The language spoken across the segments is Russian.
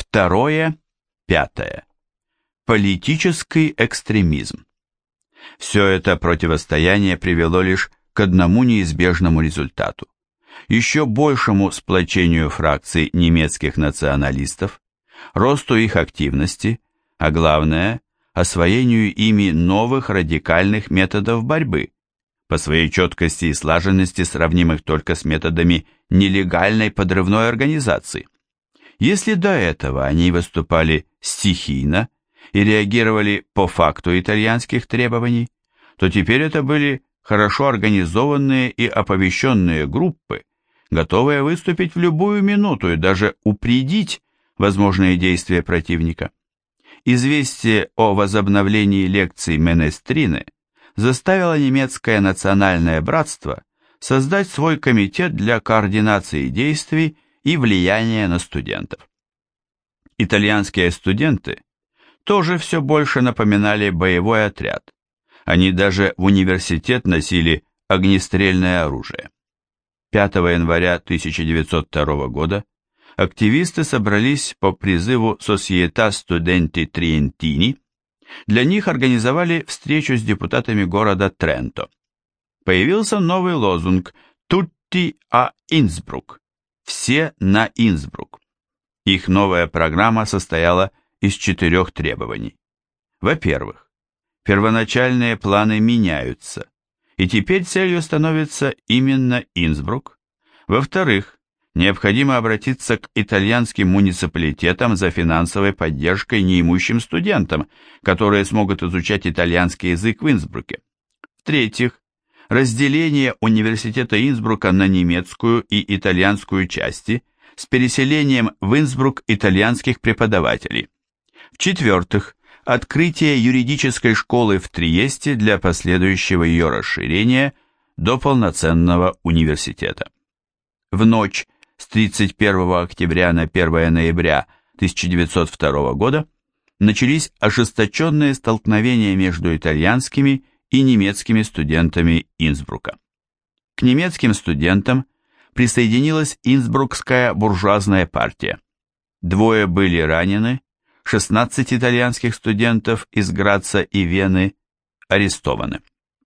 Второе. Пятое. Политический экстремизм. Все это противостояние привело лишь к одному неизбежному результату: еще большему сплочению фракций немецких националистов, росту их активности, а главное, освоению ими новых радикальных методов борьбы, по своей четкости и слаженности сравнимых только с методами нелегальной подрывной организации. Если до этого они выступали стихийно и реагировали по факту итальянских требований, то теперь это были хорошо организованные и оповещенные группы, готовые выступить в любую минуту и даже упредить возможные действия противника. Известие о возобновлении лекций Менестрины заставило немецкое национальное братство создать свой комитет для координации действий и влияния на студентов. Итальянские студенты тоже все больше напоминали боевой отряд. Они даже в университет носили огнестрельное оружие. 5 января 1902 года активисты собрались по призыву Società Studenti Trientini. Для них организовали встречу с депутатами города Тренто. Появился новый лозунг «Tutti a Innsbruck» – «Все на Инсбрук». Их новая программа состояла из 4 требований. Во-первых, первоначальные планы меняются, и теперь целью становится именно Инсбрук. Во-вторых, необходимо обратиться к итальянским муниципалитетам за финансовой поддержкой неимущим студентам, которые смогут изучать итальянский язык в Инсбруке. В-третьих, разделение университета Инсбрука на немецкую и итальянскую части с переселением в Инсбрук итальянских преподавателей. В-четвертых, открытие юридической школы в Триесте для последующего ее расширения до полноценного университета. В ночь с 31 октября на 1 ноября 1902 года начались ожесточенные столкновения между итальянскими и немецкими студентами Инсбрука. К немецким студентам присоединилась Инсбрукская буржуазная партия. 2 были ранены, 16 итальянских студентов из Граца и Вены арестованы.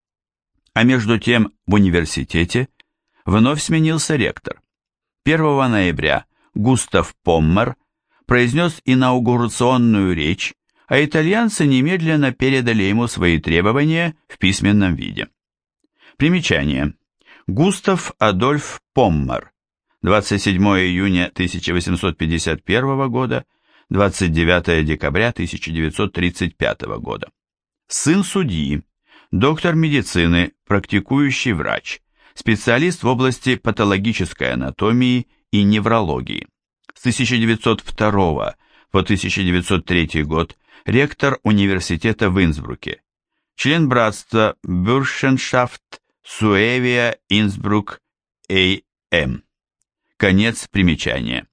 А между тем в университете вновь сменился ректор. 1 ноября Густав Поммер произнес инаугурационную речь, а итальянцы немедленно передали ему свои требования в письменном виде. Примечание. Густав Адольф Поммер, 27 июня 1851 года, 29 декабря 1935 года. Сын судьи, доктор медицины, практикующий врач, специалист в области патологической анатомии и неврологии. С 1902 по 1903 год ректор университета в Инсбруке, член братства Bürschenschaft Suevia Innsbruck A.M. Конец примечания.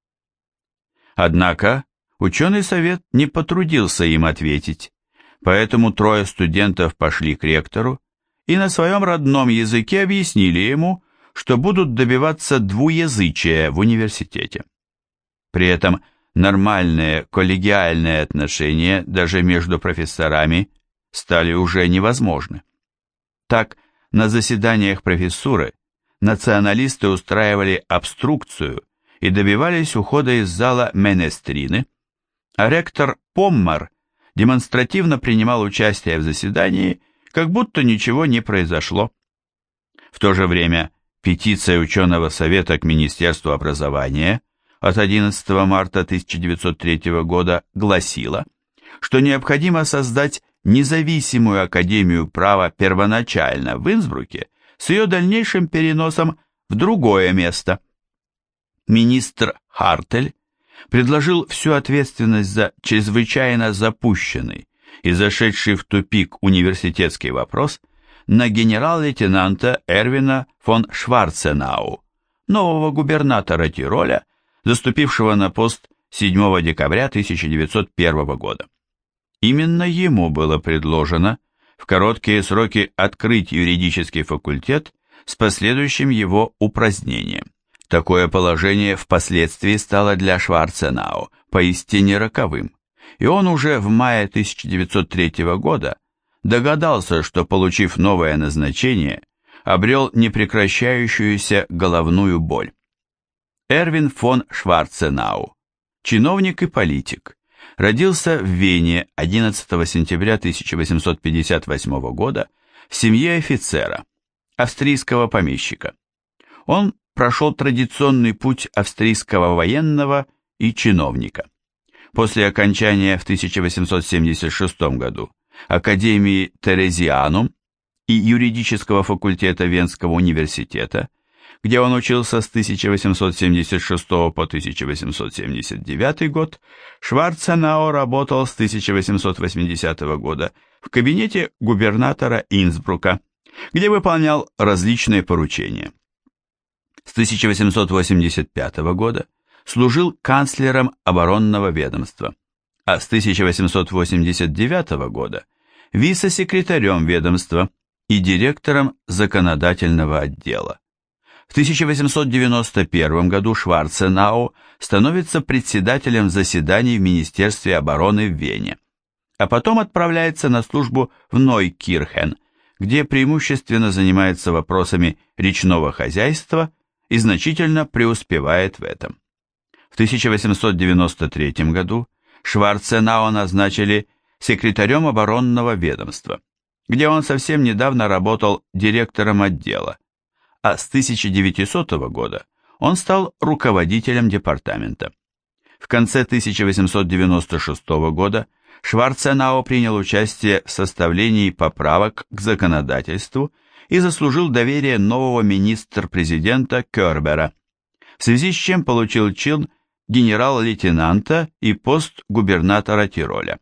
Однако ученый совет не потрудился им ответить, поэтому 3 студентов пошли к ректору и на своем родном языке объяснили ему, что будут добиваться двуязычия в университете. При этом нормальные коллегиальные отношения даже между профессорами стали уже невозможны. Так, на заседаниях профессуры националисты устраивали обструкцию и добивались ухода из зала Менестрины, а ректор Поммер демонстративно принимал участие в заседании, как будто ничего не произошло. В то же время петиция ученого совета к Министерству образования от 11 марта 1903 года гласила, что необходимо создать независимую академию права первоначально в Инсбруке с ее дальнейшим переносом в другое место. Министр Хартель предложил всю ответственность за чрезвычайно запущенный и зашедший в тупик университетский вопрос на генерал-лейтенанта Эрвина фон Шварценау, нового губернатора Тироля, заступившего на пост 7 декабря 1901 года. Именно ему было предложено в короткие сроки открыть юридический факультет с последующим его упразднением. Такое положение впоследствии стало для Шварценау поистине роковым, и он уже в мае 1903 года догадался, что, получив новое назначение, обрел непрекращающуюся головную боль. Эрвин фон Шварценау, чиновник и политик, родился в Вене 11 сентября 1858 года в семье офицера, австрийского помещика. Он прошел традиционный путь австрийского военного и чиновника. После окончания в 1876 году Академии Терезианум и юридического факультета Венского университета, где он учился с 1876 по 1879 год, Шварценау работал с 1880 года в кабинете губернатора Инсбрука, где выполнял различные поручения. С 1885 года служил канцлером оборонного ведомства, а с 1889 года вице-секретарем ведомства и директором законодательного отдела. В 1891 году Шварценау становится председателем заседаний в Министерстве обороны в Вене, а потом отправляется на службу в Нойкирхен, где преимущественно занимается вопросами речного хозяйства и значительно преуспевает в этом. В 1893 году Шварценау назначили секретарем оборонного ведомства, где он совсем недавно работал директором отдела, а с 1900 года он стал руководителем департамента. В конце 1896 года Шварценау принял участие в составлении поправок к законодательству и заслужил доверие нового министра-президента Кербера, в связи с чем получил чин генерал-лейтенанта и пост губернатора Тироля.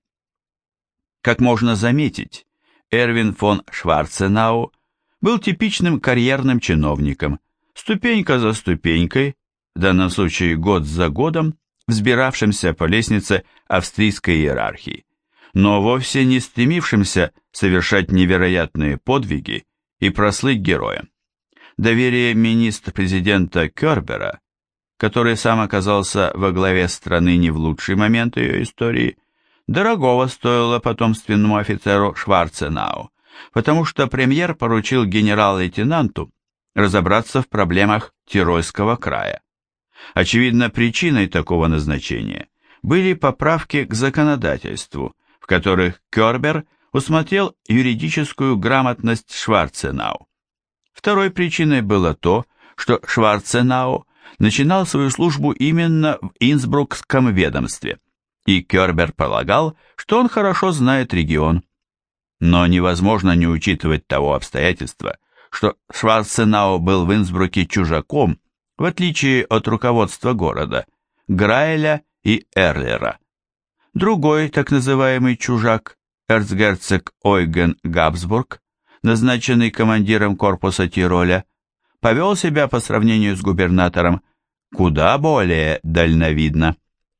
Как можно заметить, Эрвин фон Шварценау был типичным карьерным чиновником, ступенька за ступенькой, в данном случае год за годом, взбиравшимся по лестнице австрийской иерархии, но вовсе не стремившимся совершать невероятные подвиги и прослыть героем. Доверие министра-президента Кербера, который сам оказался во главе страны не в лучший момент ее истории, дорогого стоило потомственному офицеру Шварценау, потому что премьер поручил генерал-лейтенанту разобраться в проблемах Тирольского края. Очевидно, причиной такого назначения были поправки к законодательству, в которых Кербер усмотрел юридическую грамотность Шварценау. Второй причиной было то, что Шварценау начинал свою службу именно в Инсбрукском ведомстве, и Кербер полагал, что он хорошо знает регион. Но невозможно не учитывать того обстоятельства, что Шварценау был в Инсбруке чужаком, в отличие от руководства города, Граэля и Эрлера. Другой, так называемый чужак, эрцгерцог Ойген Габсбург, назначенный командиром корпуса Тироля, повел себя по сравнению с губернатором куда более дальновидно.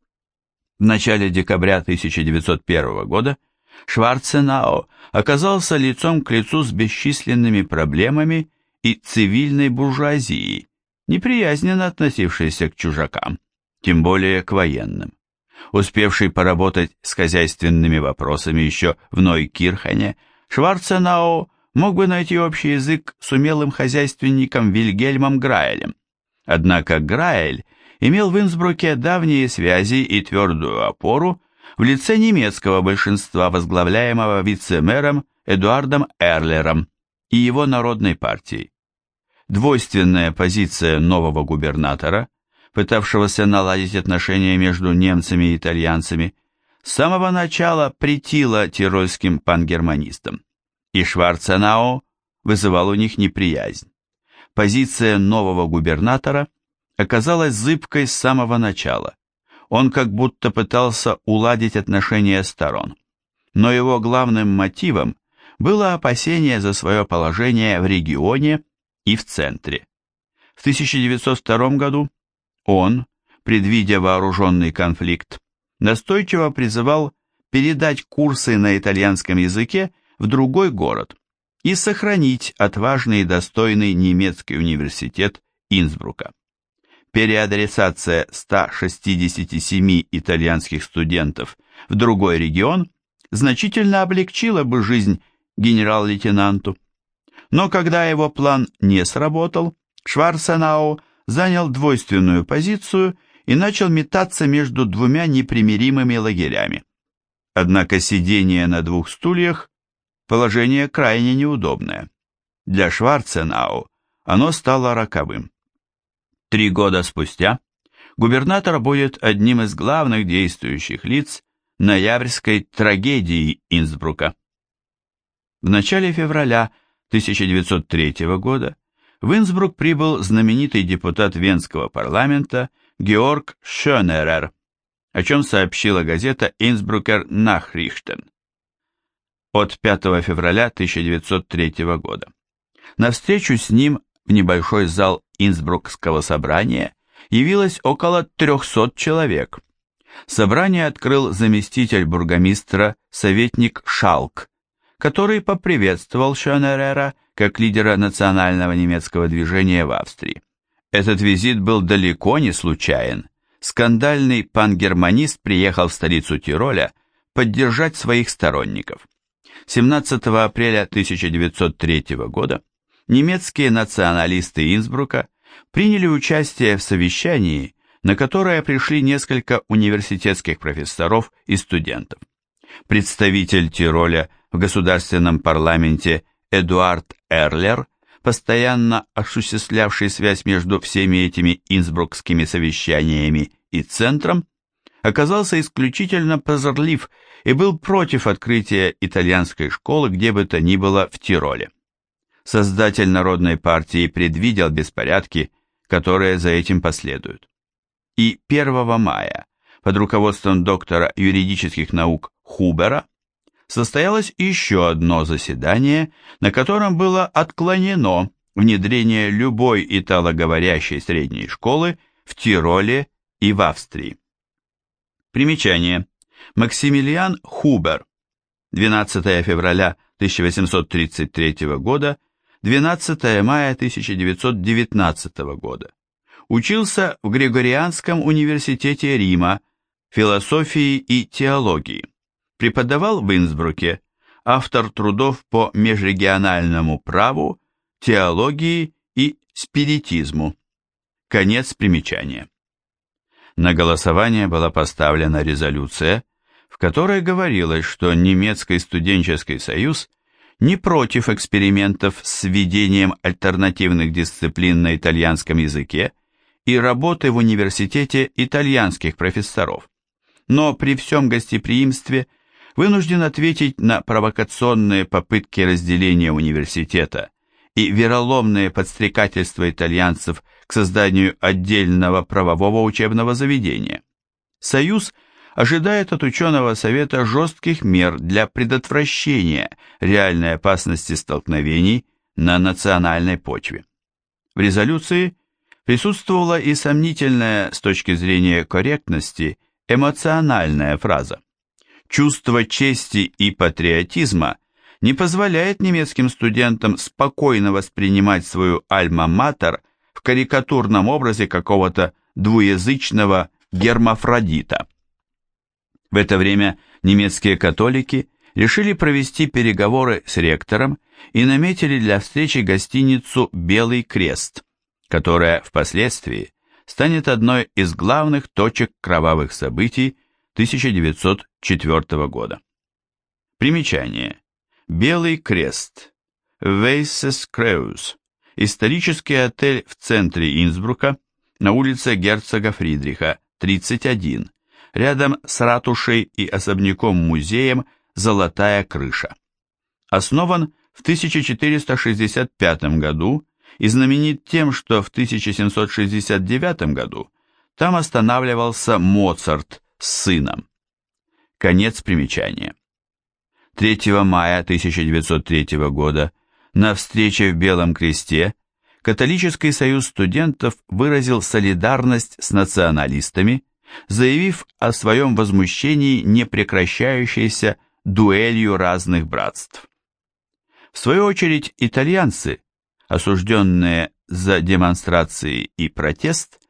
В начале декабря 1901 года Шварценау оказался лицом к лицу с бесчисленными проблемами и цивильной буржуазией, неприязненно относившейся к чужакам, тем более к военным. Успевший поработать с хозяйственными вопросами еще в Нойкирхене, Шварценау мог бы найти общий язык с умелым хозяйственником Вильгельмом Граэлем. Однако Граэль имел в Инсбруке давние связи и твердую опору в лице немецкого большинства, возглавляемого вице-мэром Эдуардом Эрлером и его народной партией. Двойственная позиция нового губернатора, пытавшегося наладить отношения между немцами и итальянцами, с самого начала претила тирольским пангерманистам, и Шварценау вызывал у них неприязнь. Позиция нового губернатора оказалась зыбкой с самого начала. Он как будто пытался уладить отношения сторон, но его главным мотивом было опасение за свое положение в регионе и в центре. В 1902 году он, предвидя вооруженный конфликт, настойчиво призывал передать курсы на итальянском языке в другой город и сохранить отважный и достойный немецкий университет Инсбрука. переадресация 167 итальянских студентов в другой регион значительно облегчила бы жизнь генерал-лейтенанту. Но когда его план не сработал, Шварценау занял двойственную позицию и начал метаться между двумя непримиримыми лагерями. Однако сидение на двух стульях – положение крайне неудобное. Для Шварценау оно стало роковым. 3 года спустя губернатор будет одним из главных действующих лиц ноябрьской трагедии Инсбрука. В начале февраля 1903 года в Инсбрук прибыл знаменитый депутат Венского парламента Георг Шönерер, о чем сообщила газета «Инсбрукер Nachrichten» от 5 февраля 1903 года. На встречу с ним в небольшой зал Инсбрукского собрания явилось около 300 человек. Собрание открыл заместитель бургомистра, советник Шалк, который поприветствовал Шönерера как лидера национального немецкого движения в Австрии. Этот визит был далеко не случайен. Скандальный пангерманист приехал в столицу Тироля поддержать своих сторонников. 17 апреля 1903 года немецкие националисты Инсбрука приняли участие в совещании, на которое пришли несколько университетских профессоров и студентов. Представитель Тироля в государственном парламенте Эдуард Эрлер, постоянно осуществлявший связь между всеми этими инсбрукскими совещаниями и центром, оказался исключительно прозорлив и был против открытия итальянской школы где бы то ни было в Тироле. Создатель Народной партии предвидел беспорядки, которые за этим последуют. И 1 мая под руководством доктора юридических наук Хубера состоялось еще одно заседание, на котором было отклонено внедрение любой италоговорящей средней школы в Тироле и в Австрии. Примечание. Максимилиан Хубер, 12 февраля 1833 года, 12 мая 1919 года. Учился в Григорианском университете Рима, философии и теологии. Преподавал в Инсбруке, автор трудов по межрегиональному праву, теологии и спиритизму. Конец примечания. На голосование была поставлена резолюция, в которой говорилось, что немецкий студенческий союз не против экспериментов с введением альтернативных дисциплин на итальянском языке и работы в университете итальянских профессоров, но при всем гостеприимстве вынужден ответить на провокационные попытки разделения университета и вероломные подстрекательства итальянцев к созданию отдельного правового учебного заведения. Союз ожидает от ученого совета жестких мер для предотвращения реальной опасности столкновений на национальной почве. В резолюции присутствовала и сомнительная с точки зрения корректности эмоциональная фраза. Чувство чести и патриотизма не позволяет немецким студентам спокойно воспринимать свою альма-матер в карикатурном образе какого-то двуязычного гермафродита. В это время немецкие католики решили провести переговоры с ректором и наметили для встречи гостиницу «Белый крест», которая впоследствии станет одной из главных точек кровавых событий 1904 года. Примечание. «Белый крест», Weißes Kreuz, исторический отель в центре Инсбрука, на улице Герцога Фридриха, 31, рядом с ратушей и особняком-музеем «Золотая крыша». Основан в 1465 году и знаменит тем, что в 1769 году там останавливался Моцарт с сыном. Конец примечания. 3 мая 1903 года на встрече в Белом кресте Католический союз студентов выразил солидарность с националистами, заявив о своем возмущении непрекращающейся дуэлью разных братств. В свою очередь итальянцы, осужденные за демонстрации и протест,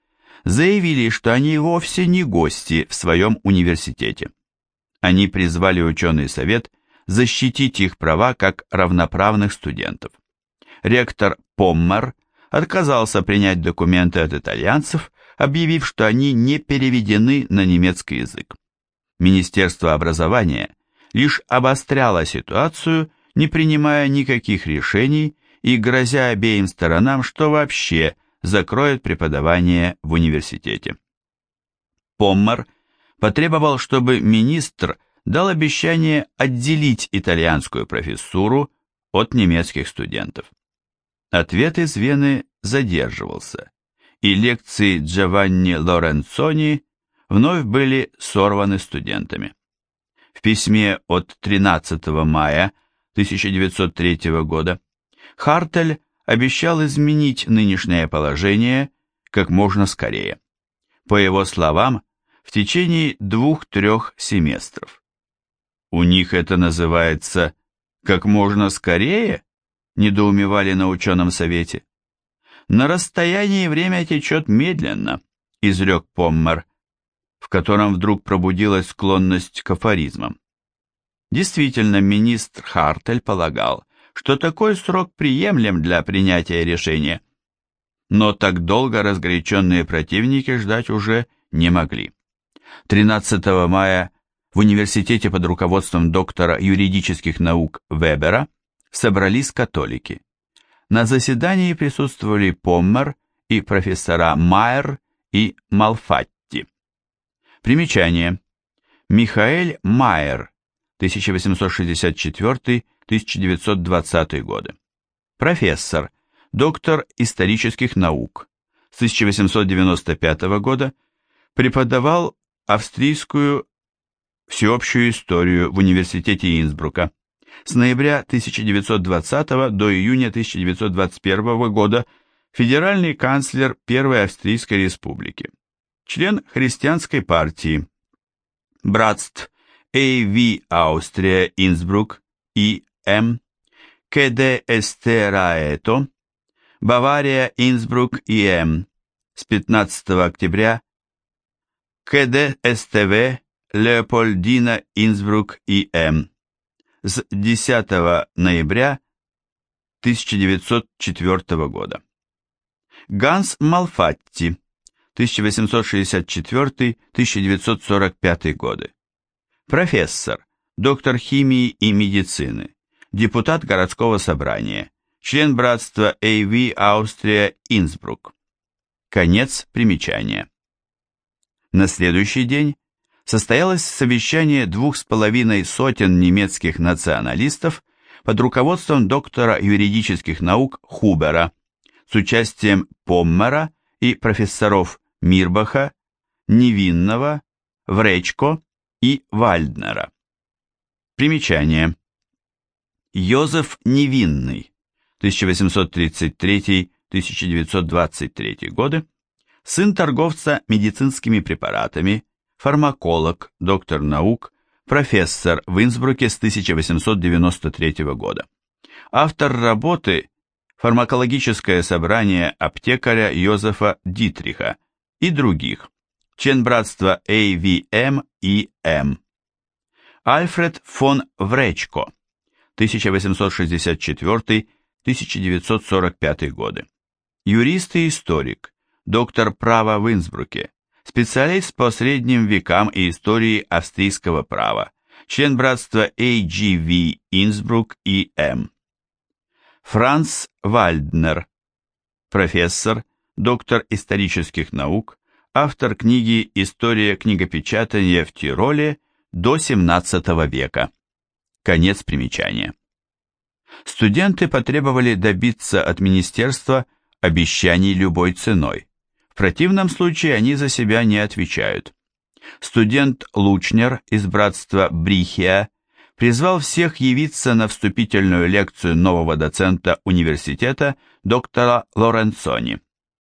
заявили, что они вовсе не гости в своем университете. Они призвали ученый совет защитить их права как равноправных студентов. Ректор Поммер отказался принять документы от итальянцев, объявив, что они не переведены на немецкий язык. Министерство образования лишь обостряло ситуацию, не принимая никаких решений и грозя обеим сторонам, что вообще закроет преподавание в университете. Поммер потребовал, чтобы министр дал обещание отделить итальянскую профессуру от немецких студентов. Ответ из Вены задерживался, и лекции Джованни Лоренцони вновь были сорваны студентами. В письме от 13 мая 1903 года Хартель обещал изменить нынешнее положение как можно скорее. По его словам, в течение 2-3 семестров. У них это называется «как можно скорее», недоумевали на ученом совете. На расстоянии время течет медленно, изрек Поммер, в котором вдруг пробудилась склонность к афоризмам. Действительно, министр Хартель полагал, что такой срок приемлем для принятия решения, но так долго разгоряченные противники ждать уже не могли. 13 мая в университете под руководством доктора юридических наук Вебера собрались католики. На заседании присутствовали Поммер и профессора Майер и Малфатти. Примечание. Михаэль Майер, 1864-1920 годы. Профессор, доктор исторических наук. С 1895 года преподавал австрийскую всеобщую историю в университете Инсбрука. С ноября 1920 до июня 1921 года федеральный канцлер Первой Австрийской Республики. Член христианской партии. Братств А.В. Австрия Инсбрук И.М. КДСТ Раэто. Бавария Инсбрук И.М. С 15 октября КДСТВ Леопольдина Инсбрук И.М. С 10 ноября 1904 года. Ганс Малфатти, 1864-1945 годы. Профессор, доктор химии и медицины, депутат городского собрания, член братства А.В. Австрия Инсбрук. Конец примечания. На следующий день состоялось совещание 2,5 сотен немецких националистов под руководством доктора юридических наук Хубера с участием Поммера и профессоров Мирбаха, Невинного, Вречко и Вальднера. Примечание. Йозеф Невинный, 1833-1923 годы, сын торговца медицинскими препаратами, фармаколог, доктор наук, профессор в Инсбруке с 1893 года. Автор работы «Фармакологическое собрание аптекаря Йозефа Дитриха» и других, член братства А.В.М. и М. Альфред фон Вречко, 1864-1945 годы. Юрист и историк, доктор права в Инсбруке, специалист по средним векам и истории австрийского права, член братства А.Г.В. Инсбрук и М. Франц Вальднер, профессор, доктор исторических наук, автор книги «История книгопечатания в Тироле до XVII века». Конец примечания. Студенты потребовали добиться от министерства обещаний любой ценой. В противном случае они за себя не отвечают. Студент Лучнер из братства Брихия призвал всех явиться на вступительную лекцию нового доцента университета доктора Лоренцони.